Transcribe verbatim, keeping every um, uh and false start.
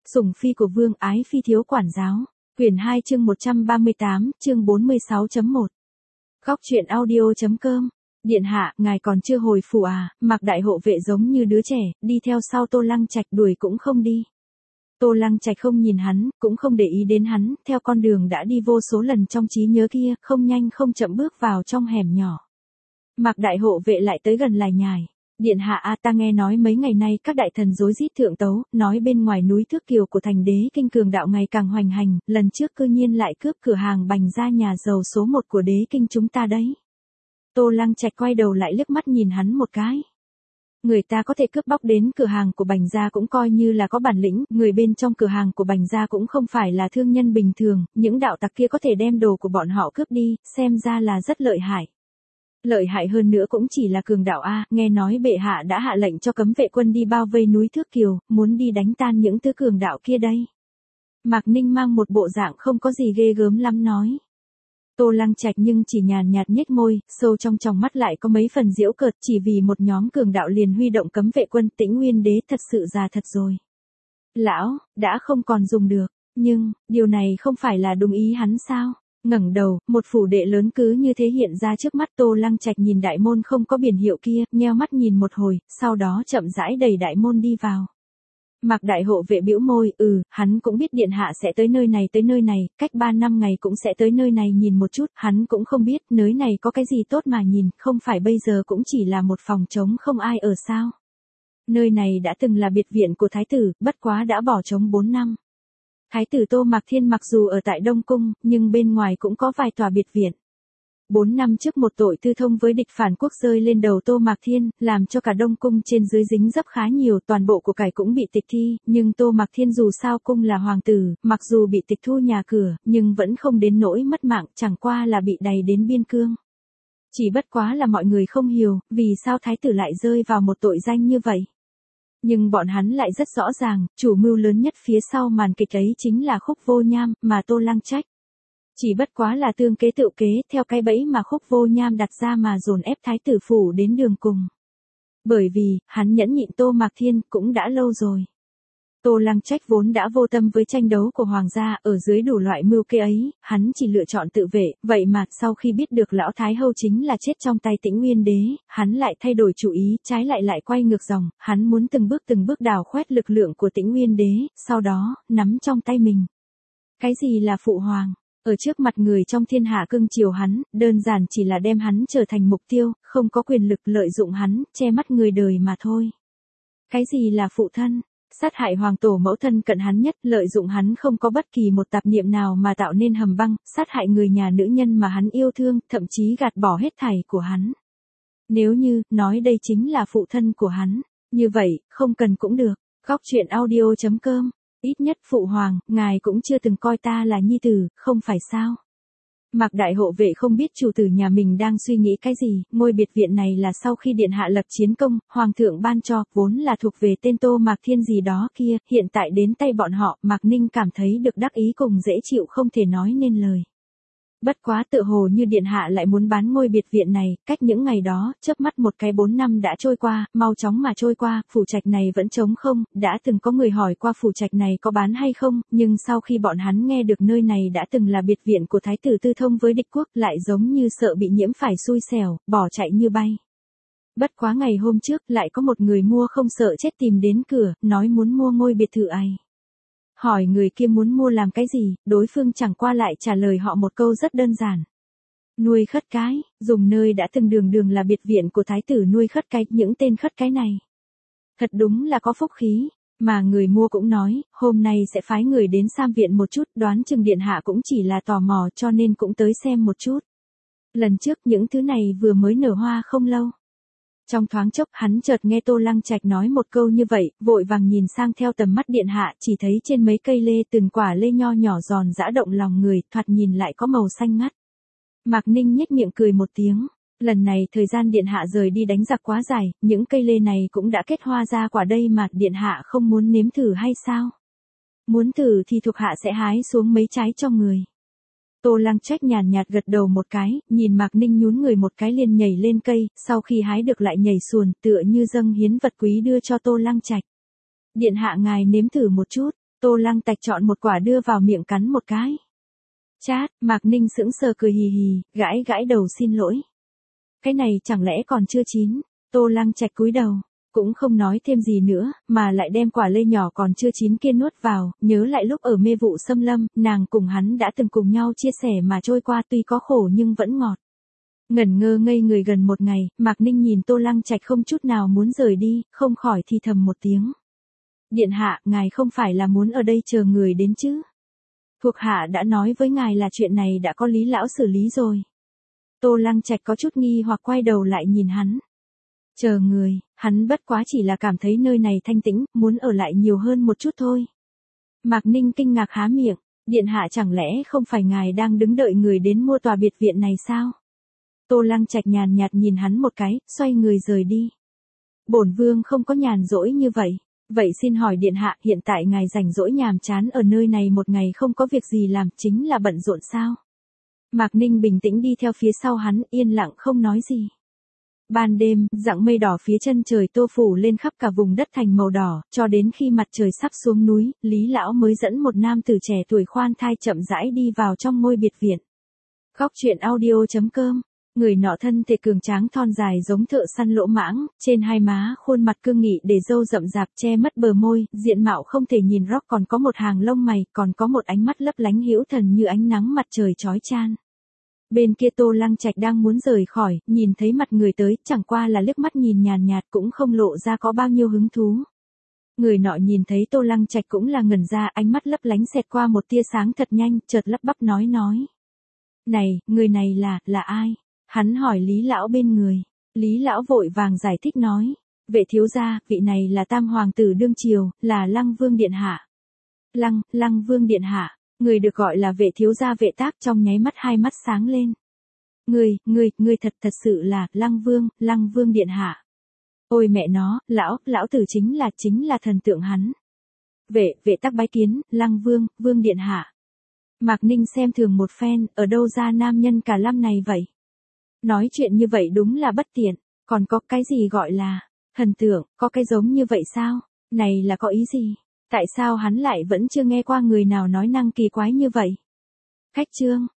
Sủng phi của vương, ái phi thiếu quản giáo. Quyển hai chương một trăm ba mươi tám, chương bốn mươi sáu chấm một. Góc truyện audio chấm com. Điện hạ, ngài còn chưa hồi phủ à? Mạc đại hộ vệ giống như đứa trẻ, đi theo sau Tô Lăng Trạch đuổi cũng không đi. Tô Lăng Trạch không nhìn hắn, cũng không để ý đến hắn, theo con đường đã đi vô số lần trong trí nhớ kia, không nhanh không chậm bước vào trong hẻm nhỏ. Mạc đại hộ vệ lại tới gần lải nhải. Điện hạ a, ta nghe nói mấy ngày nay các đại thần rối rít thượng tấu, nói bên ngoài núi Thước Kiều của thành đế kinh cường đạo ngày càng hoành hành, lần trước cư nhiên lại cướp cửa hàng bành gia nhà giàu số một của đế kinh chúng ta đấy. Tô Lăng Trạch quay đầu lại liếc mắt nhìn hắn một cái. Người ta có thể cướp bóc đến cửa hàng của bành gia cũng coi như là có bản lĩnh, người bên trong cửa hàng của bành gia cũng không phải là thương nhân bình thường, những đạo tặc kia có thể đem đồ của bọn họ cướp đi, xem ra là rất lợi hại. Lợi hại hơn nữa cũng chỉ là cường đạo a, nghe nói bệ hạ đã hạ lệnh cho cấm vệ quân đi bao vây núi Thước Kiều, muốn đi đánh tan những thứ cường đạo kia đây. Mạc Ninh mang một bộ dạng không có gì ghê gớm lắm nói. Tô Lăng Trạch nhưng chỉ nhàn nhạt nhếch môi, sâu trong tròng mắt lại có mấy phần giễu cợt, chỉ vì một nhóm cường đạo liền huy động cấm vệ quân, Tĩnh Nguyên đế thật sự già thật rồi. Lão, đã không còn dùng được, nhưng, điều này không phải là đúng ý hắn sao? Ngẩng đầu, một phủ đệ lớn cứ như thế hiện ra trước mắt. Tô Lăng Trạch nhìn đại môn không có biển hiệu kia, nheo mắt nhìn một hồi, sau đó chậm rãi đẩy đại môn đi vào. Mạc đại hộ vệ bĩu môi, ừ, hắn cũng biết điện hạ sẽ tới nơi này tới nơi này, cách ba năm ngày cũng sẽ tới nơi này nhìn một chút, hắn cũng không biết nơi này có cái gì tốt mà nhìn, không phải bây giờ cũng chỉ là một phòng trống không ai ở sao. Nơi này đã từng là biệt viện của thái tử, bất quá đã bỏ trống bốn năm. Thái tử Tô Mạc Thiên mặc dù ở tại Đông Cung, nhưng bên ngoài cũng có vài tòa biệt viện. Bốn năm trước một tội tư thông với địch phản quốc rơi lên đầu Tô Mạc Thiên, làm cho cả Đông Cung trên dưới dính dấp khá nhiều, toàn bộ của cải cũng bị tịch thi, nhưng Tô Mạc Thiên dù sao cung là hoàng tử, mặc dù bị tịch thu nhà cửa, nhưng vẫn không đến nỗi mất mạng, chẳng qua là bị đày đến biên cương. Chỉ bất quá là mọi người không hiểu, vì sao thái tử lại rơi vào một tội danh như vậy. Nhưng bọn hắn lại rất rõ ràng, chủ mưu lớn nhất phía sau màn kịch ấy chính là Khúc Vô Nham, mà Tô Lăng Trạch. Chỉ bất quá là tương kế tự kế, theo cái bẫy mà Khúc Vô Nham đặt ra mà dồn ép thái tử phủ đến đường cùng. Bởi vì, hắn nhẫn nhịn Tô Mạc Thiên cũng đã lâu rồi. Tô Lăng Trạch vốn đã vô tâm với tranh đấu của hoàng gia, ở dưới đủ loại mưu kế ấy, hắn chỉ lựa chọn tự vệ, vậy mà sau khi biết được lão thái hậu chính là chết trong tay Tĩnh Nguyên đế, hắn lại thay đổi chủ ý, trái lại lại quay ngược dòng, hắn muốn từng bước từng bước đào khoét lực lượng của Tĩnh Nguyên đế, sau đó, nắm trong tay mình. Cái gì là phụ hoàng? Ở trước mặt người trong thiên hạ cưng chiều hắn, đơn giản chỉ là đem hắn trở thành mục tiêu, không có quyền lực lợi dụng hắn, che mắt người đời mà thôi. Cái gì là phụ thân? Sát hại hoàng tổ mẫu thân cận hắn nhất, lợi dụng hắn không có bất kỳ một tạp niệm nào mà tạo nên hầm băng, sát hại người nhà nữ nhân mà hắn yêu thương, thậm chí gạt bỏ hết thảy của hắn. Nếu như, nói đây chính là phụ thân của hắn, như vậy, không cần cũng được. Góc truyện audio chấm com. Ít nhất phụ hoàng, ngài cũng chưa từng coi ta là nhi tử, không phải sao? Mạc đại hộ vệ không biết chủ tử nhà mình đang suy nghĩ cái gì, ngôi biệt viện này là sau khi điện hạ lập chiến công, hoàng thượng ban cho, vốn là thuộc về tên Tô Mạc Thiên gì đó kia, hiện tại đến tay bọn họ, Mạc Ninh cảm thấy được đắc ý cùng dễ chịu không thể nói nên lời. Bất quá tự hồ như điện hạ lại muốn bán ngôi biệt viện này, cách những ngày đó, chớp mắt một cái bốn năm đã trôi qua, mau chóng mà trôi qua, phủ trạch này vẫn trống không, đã từng có người hỏi qua phủ trạch này có bán hay không, nhưng sau khi bọn hắn nghe được nơi này đã từng là biệt viện của thái tử tư thông với địch quốc, lại giống như sợ bị nhiễm phải xui xẻo, bỏ chạy như bay. Bất quá ngày hôm trước, lại có một người mua không sợ chết tìm đến cửa, nói muốn mua ngôi biệt thự ấy. Hỏi người kia muốn mua làm cái gì, đối phương chẳng qua lại trả lời họ một câu rất đơn giản. Nuôi khất cái, dùng nơi đã từng đường đường là biệt viện của thái tử nuôi khất cái, những tên khất cái này. Thật đúng là có phúc khí, mà người mua cũng nói, hôm nay sẽ phái người đến Sam viện một chút, đoán chừng điện hạ cũng chỉ là tò mò cho nên cũng tới xem một chút. Lần trước những thứ này vừa mới nở hoa không lâu. Trong thoáng chốc hắn chợt nghe Tô Lăng Trạch nói một câu như vậy, vội vàng nhìn sang theo tầm mắt điện hạ, chỉ thấy trên mấy cây lê từng quả lê nho nhỏ giòn giã động lòng người, thoạt nhìn lại có màu xanh ngắt. Mạc Ninh nhếch miệng cười một tiếng, lần này thời gian điện hạ rời đi đánh giặc quá dài, những cây lê này cũng đã kết hoa ra quả đây mà, điện hạ không muốn nếm thử hay sao? Muốn thử thì thuộc hạ sẽ hái xuống mấy trái cho người. Tô Lăng Trạch nhàn nhạt gật đầu một cái, nhìn Mạc Ninh nhún người một cái liền nhảy lên cây, sau khi hái được lại nhảy xuồn, tựa như dâng hiến vật quý đưa cho Tô Lăng Trạch. Điện hạ ngài nếm thử một chút, Tô Lăng Tạch chọn một quả đưa vào miệng cắn một cái. Chát, Mạc Ninh sững sờ cười hì hì, gãi gãi đầu xin lỗi. Cái này chẳng lẽ còn chưa chín? Tô Lăng Trạch cúi đầu, cũng không nói thêm gì nữa, mà lại đem quả lê nhỏ còn chưa chín kia nuốt vào, nhớ lại lúc ở mê vụ xâm lâm, nàng cùng hắn đã từng cùng nhau chia sẻ mà trôi qua tuy có khổ nhưng vẫn ngọt. Ngẩn ngơ ngây người gần một ngày, Mạc Ninh nhìn Tô Lăng Trạch không chút nào muốn rời đi, không khỏi thì thầm một tiếng. Điện hạ, ngài không phải là muốn ở đây chờ người đến chứ? Thuộc hạ đã nói với ngài là chuyện này đã có Lý lão xử lý rồi. Tô Lăng Trạch có chút nghi hoặc quay đầu lại nhìn hắn. Chờ người, hắn bất quá chỉ là cảm thấy nơi này thanh tĩnh, muốn ở lại nhiều hơn một chút thôi. Mạc Ninh kinh ngạc há miệng, điện hạ chẳng lẽ không phải ngài đang đứng đợi người đến mua tòa biệt viện này sao? Tô Lăng Trạch nhàn nhạt nhìn hắn một cái, xoay người rời đi. Bổn vương không có nhàn rỗi như vậy. Vậy xin hỏi điện hạ, hiện tại ngài rảnh rỗi nhàm chán ở nơi này một ngày không có việc gì làm, chính là bận rộn sao? Mạc Ninh bình tĩnh đi theo phía sau hắn, yên lặng không nói gì. Ban đêm, dặng mây đỏ phía chân trời tô phủ lên khắp cả vùng đất thành màu đỏ, cho đến khi mặt trời sắp xuống núi, Lý lão mới dẫn một nam tử trẻ tuổi khoan thai chậm rãi đi vào trong ngôi biệt viện. Góc truyện audio chấm com. Người nọ thân thể cường tráng thon dài giống thợ săn lỗ mãng, trên hai má khuôn mặt cương nghị để râu rậm rạp che mất bờ môi, diện mạo không thể nhìn rõ, còn có một hàng lông mày, còn có một ánh mắt lấp lánh hữu thần như ánh nắng mặt trời chói chang. Bên kia Tô Lăng Trạch đang muốn rời khỏi, nhìn thấy mặt người tới, chẳng qua là liếc mắt nhìn nhàn nhạt cũng không lộ ra có bao nhiêu hứng thú. Người nọ nhìn thấy Tô Lăng Trạch cũng là ngẩn ra, ánh mắt lấp lánh xẹt qua một tia sáng thật nhanh, chợt lắp bắp nói nói. Này, người này là, là ai? Hắn hỏi Lý lão bên người. Lý lão vội vàng giải thích nói. Vệ thiếu gia, vị này là tam hoàng tử đương triều, là Lăng Vương điện hạ. Lăng, Lăng Vương điện hạ, người được gọi là vệ thiếu gia Vệ Tác trong nháy mắt hai mắt sáng lên. Người, người, người thật thật sự là Lăng Vương, Lăng Vương điện hạ. Ôi mẹ nó, lão, lão tử chính là chính là thần tượng hắn. Vệ, Vệ Tác bái kiến, Lăng Vương, Vương điện hạ. Mạc Ninh xem thường một phen, ở đâu ra nam nhân cả lâm này vậy? Nói chuyện như vậy đúng là bất tiện, còn có cái gì gọi là thần tượng, có cái giống như vậy sao? Này là có ý gì? Tại sao hắn lại vẫn chưa nghe qua người nào nói năng kỳ quái như vậy? Khách trương,